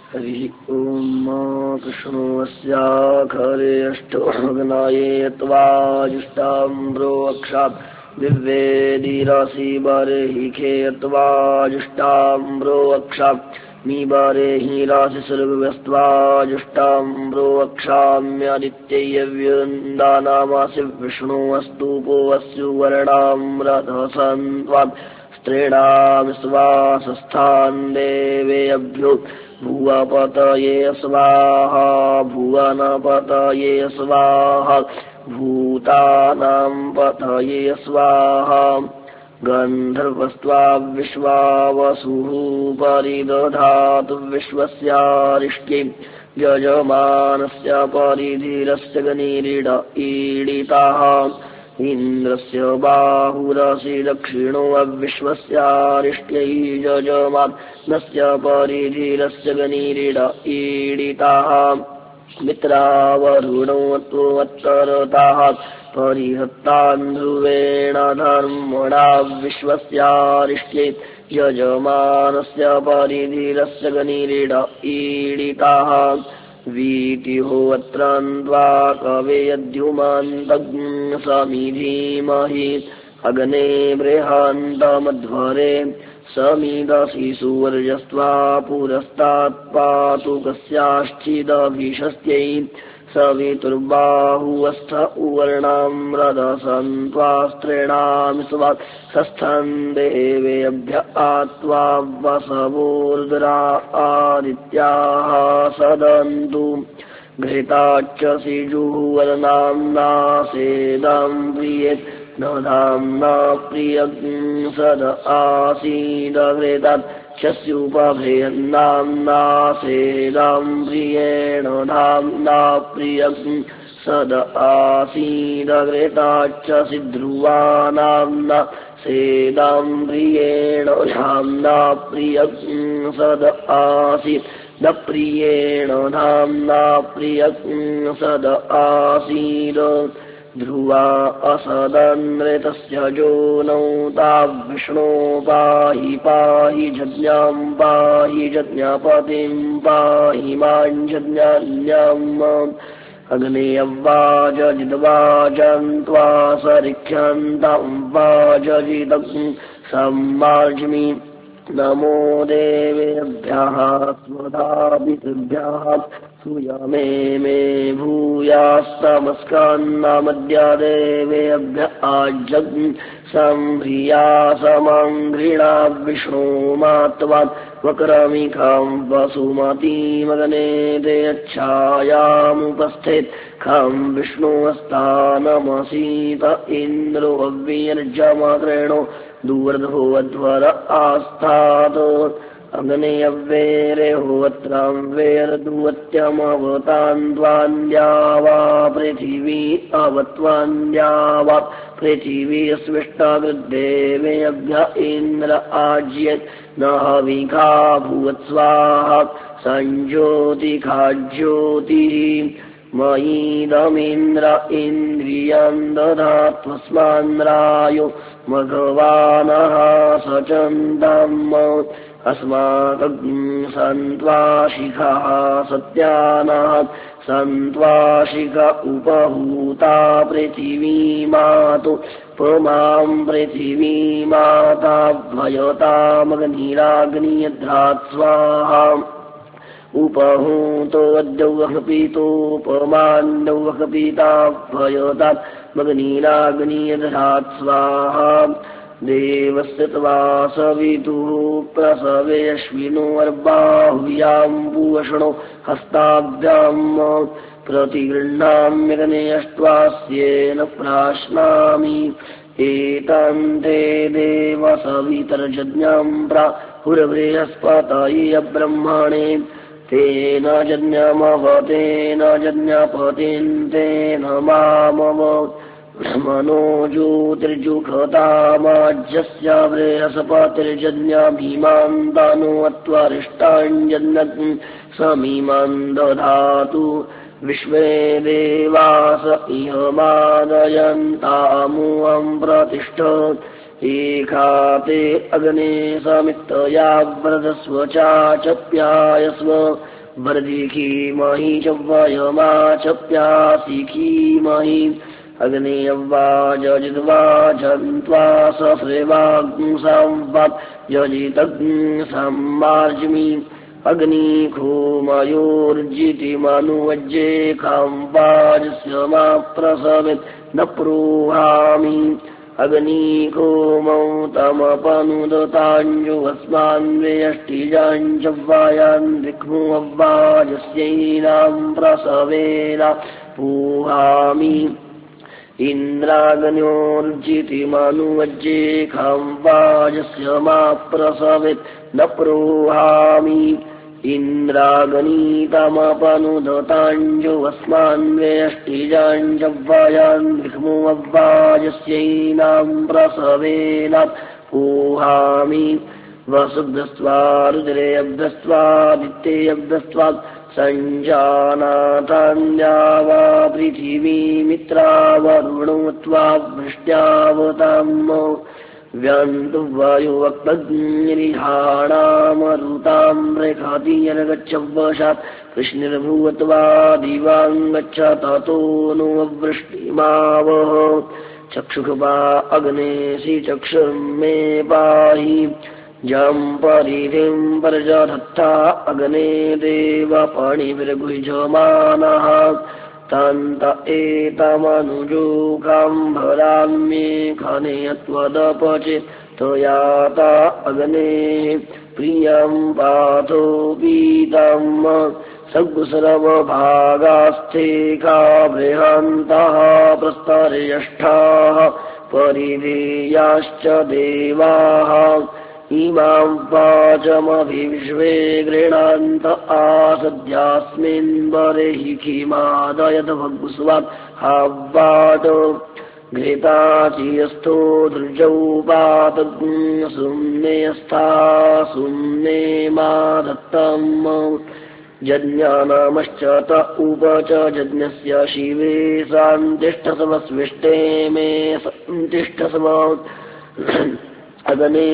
हरिः ॐ कृष्णोऽस्याखरे अष्टोऽग्नाये त्वाजुष्टाम्ब्रोऽक्षात् दिव्येदिरासि बर्हिखे त्वाजुष्टाम्ब्रोऽक्षात् मीबारेहि रासि सर्वस्त्वाजुष्टाम्ब्रोऽक्षाम्यादित्यैर्व्यन्दानामासि विष्णुवस्तुपो वस्युवर्णाम्रतसन्त्वाम् स्त्रीणां स्वासस्थान् देवेभ्यो भुवपतये स्वाहा भुवनपतये स्वाहा भूतानां पतये स्वाहा गन्धर्वस्त्वा विश्वावसुः परिदधातु विश्वस्यारिष्ट्यै यजमानस्य परिधिरस्य गनिरीड ईडिताः इन्द्रस्य बाहुरसि दक्षिणो विश्वस्यारिष्ट्यै यजमानस्य परिधिरस्य गनिरीड ईडिताः मित्रावरुणो त्वत्तरताः परिहत्तान् ध्रुवेण धर्मणा विश्वस्यारिष्ट्यै यजमानस्य परिधिरस्य गनिरीड ईडिताः वीतिहोऽत्रान्त्वा कवेद्युमान्तग्ं समिधीमहि अग्ने बृहान्तमध्वरे समिदसि सुवर्यस्त्वा पुरस्तात् पातु कस्याश्चिदभिषस्त्यै सवितुर्बाहुवस्थ उवर्णाम्रदसन्त्वा स्त्रीणां सस्थन् देवेभ्य आत्वा वसवोर्द्रा आदित्याः सदन्तु घृताच्च सिजुर्नाम्ना सेदं प्रियेत् न धाम्ना प्रियं सद आसीदघृतात् चस्युपभ्रेयन्नाम्ना सेदं प्रियेण धाम्ना प्रियं सद आसीदघृताच्च सिध्रुवानाम्ना सेदं प्रियेण धाम्ना प्रियं सद आसीद प्रियेण धाम्ना प्रियं सद आसीद ध्रुवा असदन्नृतस्य जोनौ ताविष्णो पाहि पाहि जज्ञां पाहि जज्ञापतिं पाहि मां जज्ञान्याम् अग्ने अव्वाजजिद्वाजन्त्वा सरिक्षन्तं वाजजिदं सम्मार्ज्मि नमो देवेभ्यः स्वधापितृभ्यः सूयमे मे भूयास्तमस्कान्नमद्य देवेभ्य आज्ञं सम्भ्रिया समाङ्घ्रिणा विष्णो मात्वात् वक्रमिखां वसुमतीमग्ने देयच्छायामुपस्थेत् खं विष्णुस्तानमसीत इन्द्रो अव्यर्जमकृणो दूर्धोऽध्वर आस्थात् अग्ने अव्येरे होत्रं वेरदुवत्यमवतान्द्वान्द्या वा पृथिवी अवत्वान्द्या वा पृथिवी स्विष्टागृद्देवेभ्य इन्द्र आज्येत् न हविखा भुवत्स्वाहा संज्योतिखाज्योतिः मयीदमिन्द्र इन्द्रियं दधात्वस्मान्द्रायो मघवानः सचन्दम् अस्माकं सन्त्वाशिखः सत्यानः सन्त्वाशिख उपहूता पृथिवी मातु पमां पृथिवी माता भयतामग्निराग्नियध्रात् स्वाहा उपहूतोऽद्यौहपीतोपमान्यौह पीता भयतात् मग्निराग्नियध्रात् स्वाहा देवस्य त्वा सवितुः प्रसवे अश्विनो अर्बाहुयां पूषणो हस्ताभ्याम् प्रतिगृह्णाम्यग्ने अष्ट्वास्येन प्राश्नामि एतान्ते देव सवितर्जज्ञां प्राहुर्बृहस्पतये ब्रह्मणे तेन जज्ञमवतेन जज्ञपतेन मामवत् मनो ज्योतिर्जुखतामाज्यस्य बृहस्पतिर्जज्ञा भीमान्तानो अत्वरिष्टाञ्जन्नत् समीमान् दधातु विश्वे देवास इहमादयन्तामुहं प्रतिष्ठत् एकाते अग्ने समित्तया व्रतस्व चाचप्यायस्व वरदीखीमहि चव्वायमा चप्यासीखीमहि अग्नेयवाजजिद्वाजन्त्वा सफ्रेवाग्सां यजितग्साम्मार्जमि अग्निखोमयोर्जितिमनुवज्ये खां वाजस्य मा प्रसवेत् न प्रोहामि अग्निखोमौ तमपनुदताञ्जुवस्मान्वेष्टिजाञ्चव्वायान् विक्मो अव्वाजस्यैनां प्रसवेन पूहामि इन्द्राग्न्योर्जितिमनुवज्ये खां वाजस्य मा प्रसवेत् न प्रोहामि इन्द्रागनीतमपनुदताञ्जुवस्मान्वेष्टिजाञ्जव्वायान् विक्मो अव्वाजस्यैनां प्रसवेन पूहामि वसुब्धस्त्वा रुद्रेऽब्धस्त्वादित्येऽब्धस्त्वा सञ्जानाथान्यावा पृथिवीमित्रा वरुणो त्वा वृष्ट्यावताम् व्यन्तु वायुवक्तग्निरिहाणामरुतां रेखातीयर्गच्छवशात् कृष्णिर्भूत्वा दिवाङ्गच्छ ततो नो वृष्टिमावह चक्षुषवा अग्नेसि चक्षुर्मे पाहि जम्परिधिं पर्जधत्ता अग्ने देवपणिभिर्गुह्यमानः तन्त एतमनुजोगाम्भराम्ये खने त्वदपचित् त्वयाता अग्नेः प्रियं पाथो पीतम् सगुसरवभागास्थे बृहन्तः प्रस्तरयष्ठाः परिधेयाश्च देवाः इमां वाचमभिविश्वे गृह्णान्त आसद्यास्मिन् बर्हि खिमादयत भग्स्वात् हावाट घृताचियस्थो धृजौ पातग्सुम्नेयस्था सुम्ने मा दत्तम् यज्ञानामश्च त उप च यज्ञस्य शिवे सान्तिष्ठस्वस्विष्टे मे सन्तिष्ठस्व अग्ने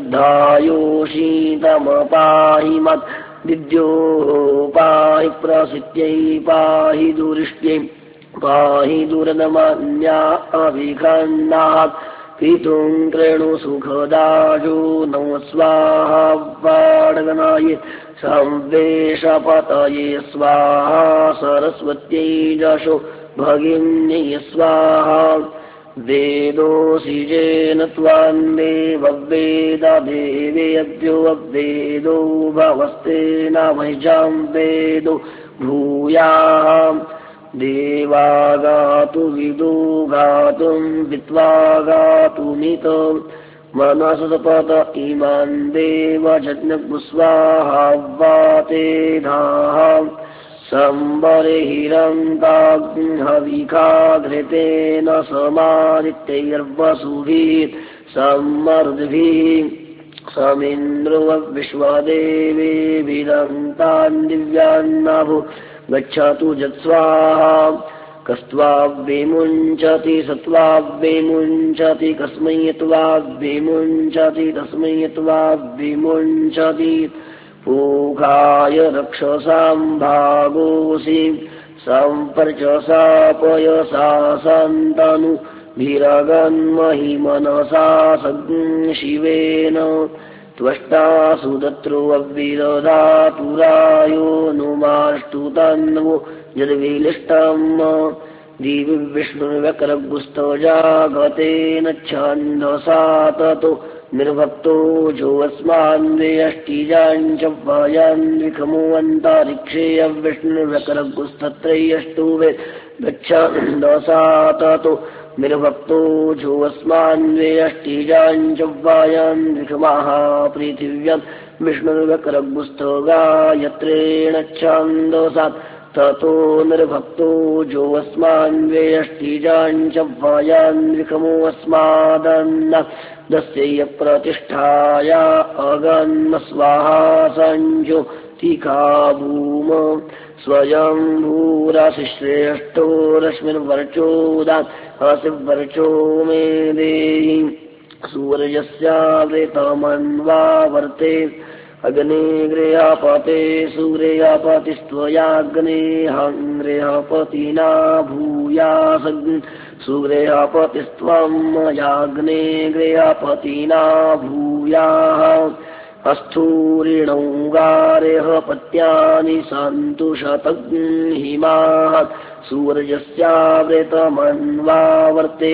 दग्धायोषीतमपाहि मत् विद्यो पाहि प्रसित्यै पाहि दुरिष्ट्यै पाहि दुर्दमन्या अभिखण्डात् पितुं कृणु सुखदाजो नमः स्वाहा वाडगनाय संवेशपतये स्वाहा सरस्वत्यै जशो भगिन्यै स्वाहा वेदोऽसिजेन त्वां देववेद देवेभ्यो वेदो भवस्तेन वैजां वेदो भूयाः देवागातु विदो गातुं विद्वा गातुमित मनसपत इमान् देवजज्ञस्वाहा वातेधाः संवरे हिरङ्काग्निहविखाघृतेन समादित्यैर्वसुभिः सम्मर्द्भिः समिन्द्रो विश्वदेवेभिरन्तान् दिव्यान्नभो गच्छतु जत्स्वाहा कस्त्वाव्विमुञ्चति सत्त्वाव्विमुञ्चति कस्मै त्वाव्विमुञ्चति तस्मै त्वाव्विमुञ्चति पूगाय रक्षसां भागोऽसि सम्पर्चसा पयसा सन्तनु भिरगन्महि मनसा शिवेन त्वष्टा सुदत्रो अव्विदधातुरायो नुमाष्टुतन्वो यद्विलिष्टम् दिवि विष्णुर्व्यकरगुस्तजागतेन छन्दसा ततो निर्भक्तो जोऽस्मान्वेष्टिजाञ्चव्वायान्विखमोऽन्तरिक्षे अविष्णुर्व्यकरगुस्तत्रयष्टुवे गच्छन्दसा ततो निर्भक्तो जोऽस्मान्वेष्टिजाञ्चव्वायान्विखमः पृथिव्यां विष्णुर्व्यकरगुस्तो गायत्रेण छन्दसात् ततो निर्भक्तो जोऽस्मान्वेष्टिजाञ्चव्वायान्विखमोऽस्मादन्न दस्यैय प्रतिष्ठाया अगन्म स्वाहा सञ्जो तिकाभूम स्वयंभूराशिश्रेष्ठो रश्मिर्वर्चोदात् असिवर्चो मे देहि सूर्यस्यावृतमन्वा वर्ते अग्ने गृहपते सुगृहपतिस्त्वयाग्नेऽहङ्गृहपतिना भूयासग् सुगृहपतिस्त्वं मयाग्ने गृहपतिना भूयाः अस्थूरिणौ गारेहपत्यानि सन्तु शतघ्निमाः सूर्यस्यावृतमन्वावर्ते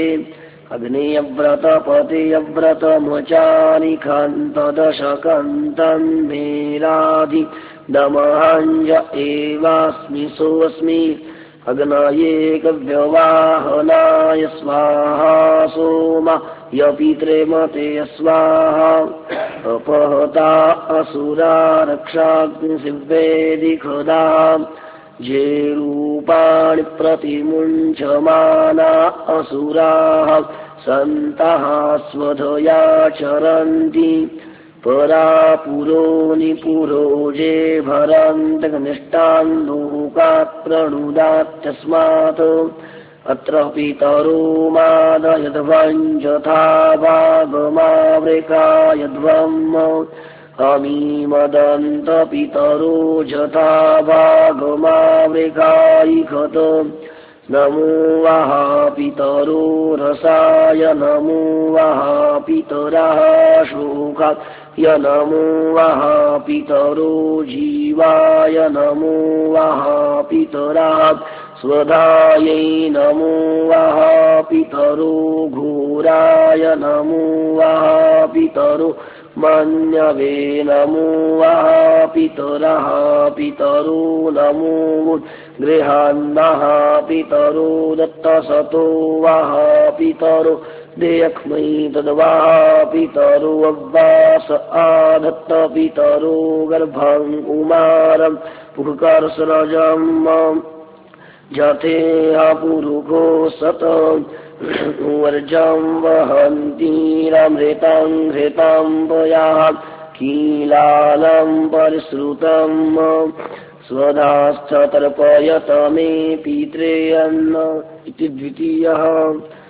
अग्नेयव्रतपतियव्रतमचानि खन्तदशकन्तन् मेराधि दमहञ्ज एवास्मि सोऽस्मि अग्नये गव्यवाहनाय स्वाहा सोमा यपित्रेमते स्वाहा अपहता असुरा रक्षाग्निसिवेदिखदा ये रूपाणि प्रतिमुञ्चमाना असुराः सन्तः स्वधया चरन्ति परा पुरो निपुरोजे भरन्तनिष्ठान् लोकात् प्रणुदात्यस्मात् अत्र पितरो मादयध्वञ्जथा भागमावृकायध्वम् अमीमदन्तपितरो जथा भागमावृकायिखत नमो वः पितरो रसाय नमो वः पितरः शोकात् य नमो वः पितरो जीवाय नमो वः पितरः स्वधायै नमो वः पितरो घोराय नमो वः पितरो मन्यवे नमो वः पितरः पितरो नमो गृहान्नः पितरो दत्तसतो वः पितरो देयक्ष्मै तद्वः पितरो अव्वास आधत्त पितरो गर्भं कुमारं पुःकर्षरजम् जथेह पुरुषो सत वर्जं वहन्तीरमृतं घृतं पयाः कीलालं परिश्रुतम् स्वधाश्च तर्पयत मे पित्रेयन्न इति द्वितीयः